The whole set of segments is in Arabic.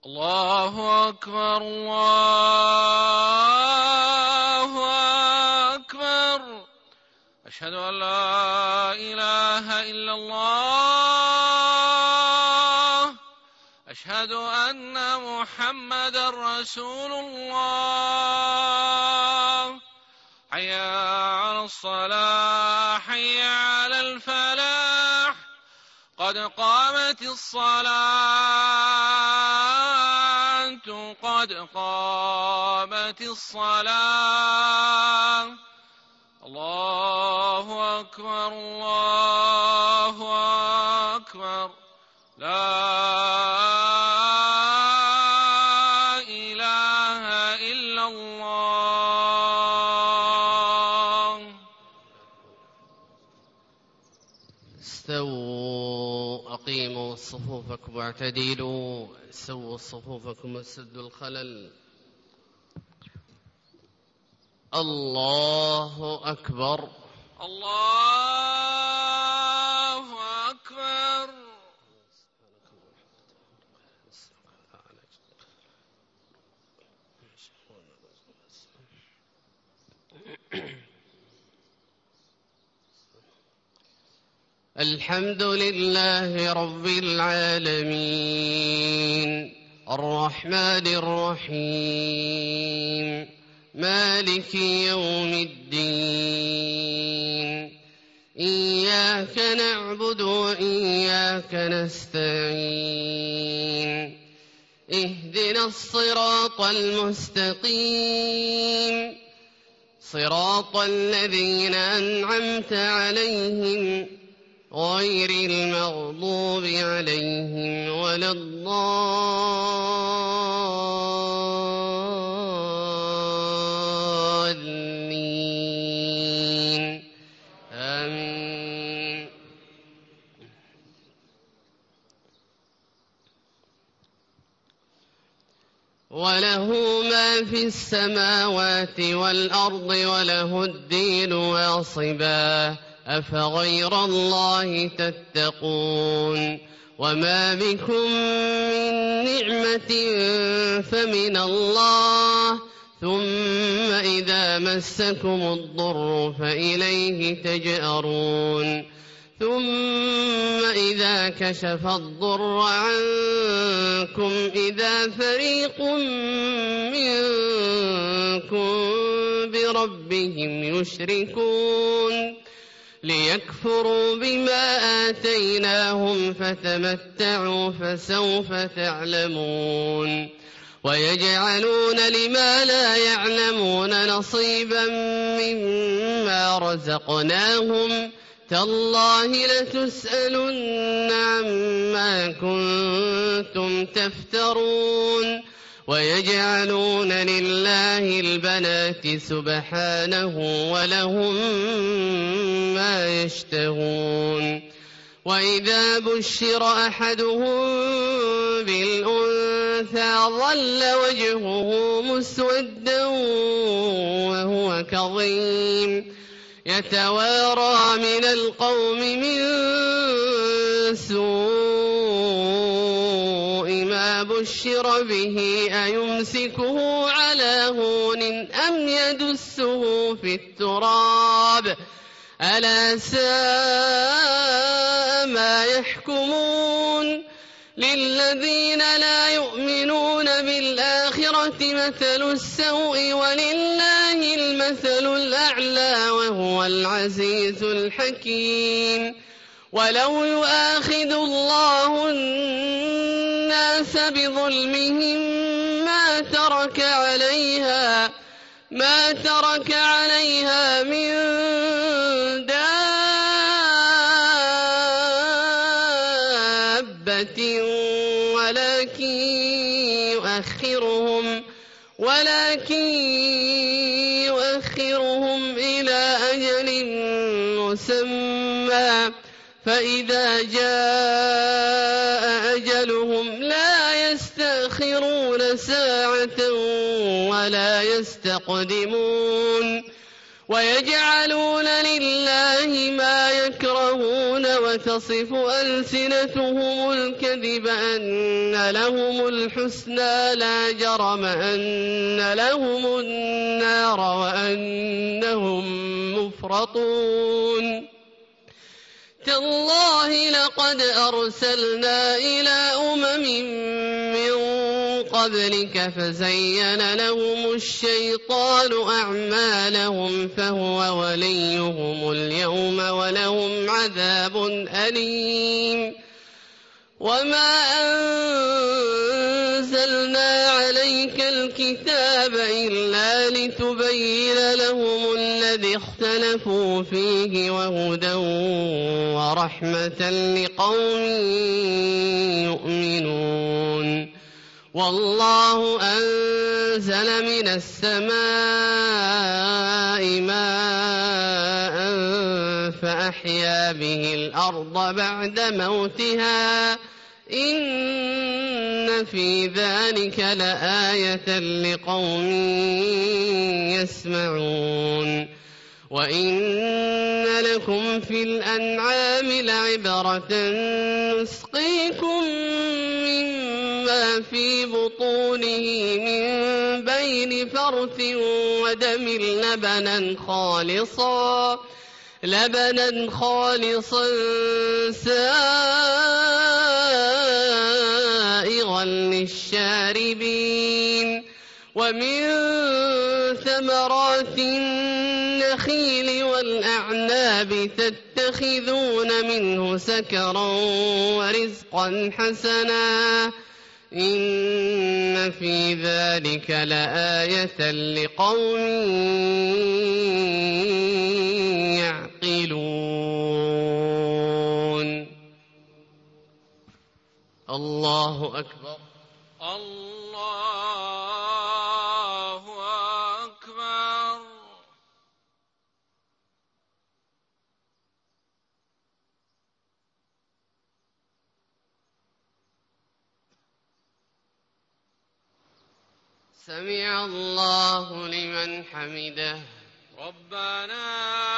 الله أكبر الله أكبر. أشهد أن لا إله إلا الله. أشهد أن محمدا رسول الله. حي على الصلاة حي على الفلاح. قد قامت الصلاة قد قامت الصلاة. الله أكبر الله أكبر. لا إله إلا الله. استووا أقيموا صفوفكم واعتدلوا. سووا صفوفكم وسدوا الخلل. الله أكبر الله أكبر. الحمد لله رب العالمين الرحمن الرحيم مالك يوم الدين. إياك نعبد وإياك نستعين. اهدنا الصراط المستقيم صراط الذين أنعمت عليهم غير المغضوب عليهم ولا الضالين. آمين. وله ما في السماوات والأرض وله الدين واصبا. أفغير الله تتقون. وما بكم من نعمة فمن الله ثم إذا مسكم الضر فإليه تجأرون. ثم إذا كشف الضر عنكم إذا فريق منكم بربهم يشركون. ليكفروا بما آتيناهم فتمتعوا فسوف تعلمون. ويجعلون لما لا يعلمون نصيبا مما رزقناهم. تالله لتسألن عما كنتم تفترون. ويجعلون لله البنات سبحانه ولهم ما يشتهون. وإذا بشر أحدهم بالأنثى ظل وجهه مسودا وهو كظيم يتوارى من القوم من سوء ما بشر به أيمسكه على هون أم يدسه في التراب ألا ساء ما يحكمون. للذين لا يؤمنون بالآخرة مثل السوء ولله المثل الأعلى وهو العزيز الحكيم. ولو يؤاخذ الله الناس بظلمهم ما ترك عليها من دابة ولكن يؤخرهم إلى أجل مسمى فإذا جاء أجلهم لا يستأخرون ساعة ولا يستقدمون. ويجعلون لله ما يكرهون وتصف ألسنتهم الكذب أن لهم الحسنى لا جرم أن لهم النار وأنهم مفرطون تالله لقد أرسلنا إلى من قبلك فزين لهم الشيطان أعمالهم فهو وليهم اليوم ولهم عذاب أليم وما أنزلنا عليك الكتاب إلا لتبين لهم الذي اختلفوا فيه وهدى ورحمة لقوم يؤمنون والله أنزل من السماء ماء فأحيا به الأرض بعد موتها إن في ذلك لآية لقوم يسمعون وإن لكم في الأنعام لعبرة نسقيكم مما في بطونه من بين فرث ودم لبنا خالصا سائغا للشاربين ومن ثمرات النخيل والأعناب تتخذون منه سكرا ورزقا حسنا إن في ذلك لآية لقوم يعقلون الله أكبر الله أكبر سمع الله لمن حمده ربنا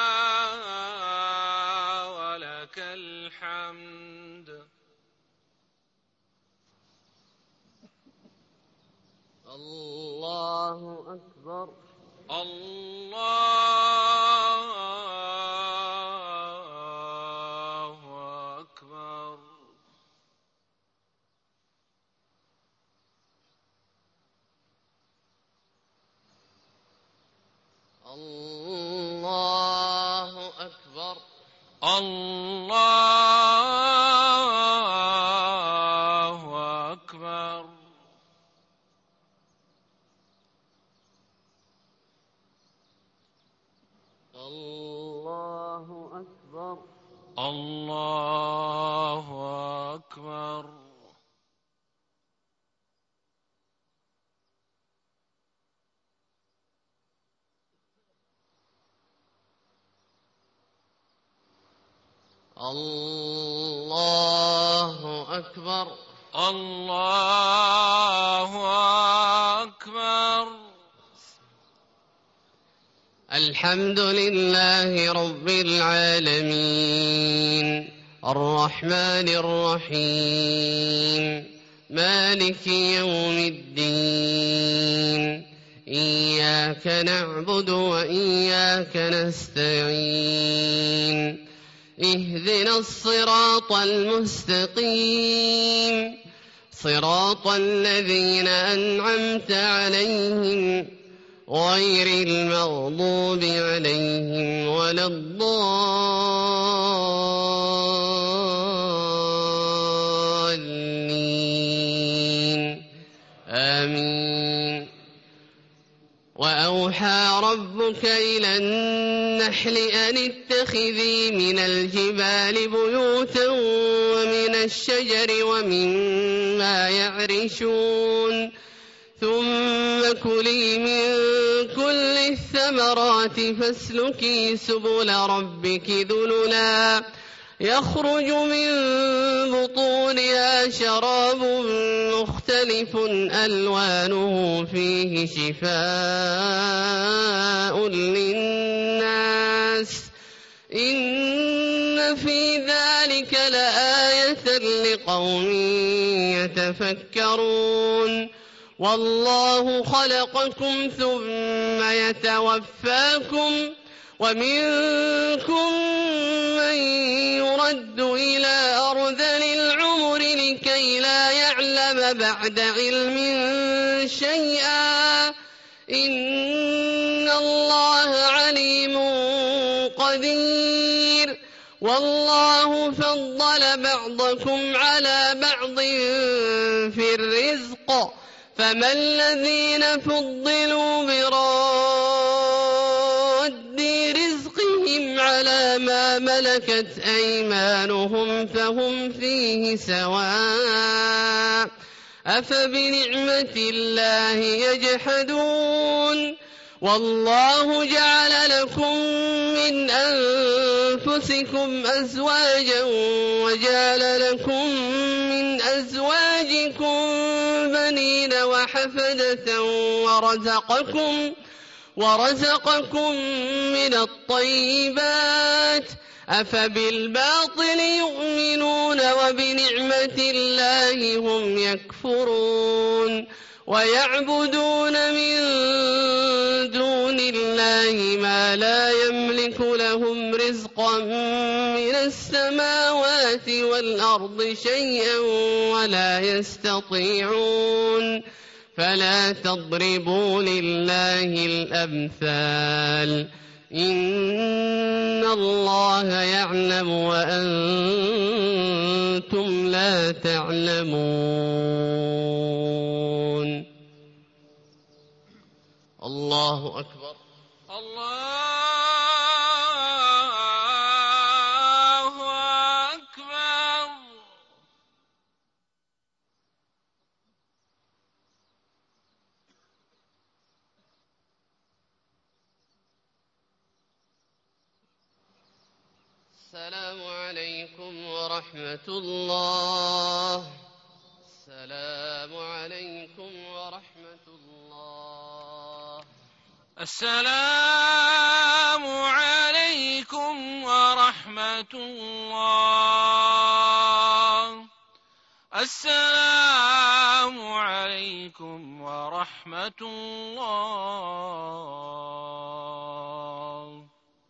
ولك الحمد الله أكبر الله أكبر الله أكبر الله أكبر الله أكبر الله أكبر الله أكبر الله أكبر الحمد لله رب العالمين الرحمن الرحيم مالك يوم الدين إياك نعبد وإياك نستعين اهدنا الصراط المستقيم صراط الذين أنعمت عليهم غير المغضوب عليهم ولا الضالين آمين وأوحى ربك إلى النحل أن اتخذي من الجبال بيوتا ومن الشجر ومما يعرشون ثم كلي من كل الثمرات فاسلكي سبل ربك ذللا يخرج من بطونها شراب مختلف ألوانه فيه شفاء للناس إن في ذلك لآية لقوم يتفكرون والله خلقكم ثم يتوفاكم ومنكم من يرد إلى أرذل العمر لكي لا يعلم بعد علم شيئا إن الله عليم قدير والله فضل بعضكم على بعض في الرزق فما الذين فضلوا براد رزقهم على ما ملكت أيمانهم فهم فيه سواء أفبنعمة الله يجحدون والله جعل لكم من أنفسكم أزواجا وجعل لكم من أزواجكم بنين وحفدة ورزقكم من الطيبات أفبالباطل يؤمنون وبنعمة الله هم يكفرون ويعبدون من دون الله ما لا يملك لهم رزقا من السماوات والأرض شيئا ولا يستطيعون فلا تضربوا لله الأمثال إن الله يعلم وأنتم لا تعلمون الله أكبر الله أكبر السلام عليكم ورحمة الله السلام عليكم ورحمة الله السلام عليكم ورحمة الله السلام عليكم ورحمة الله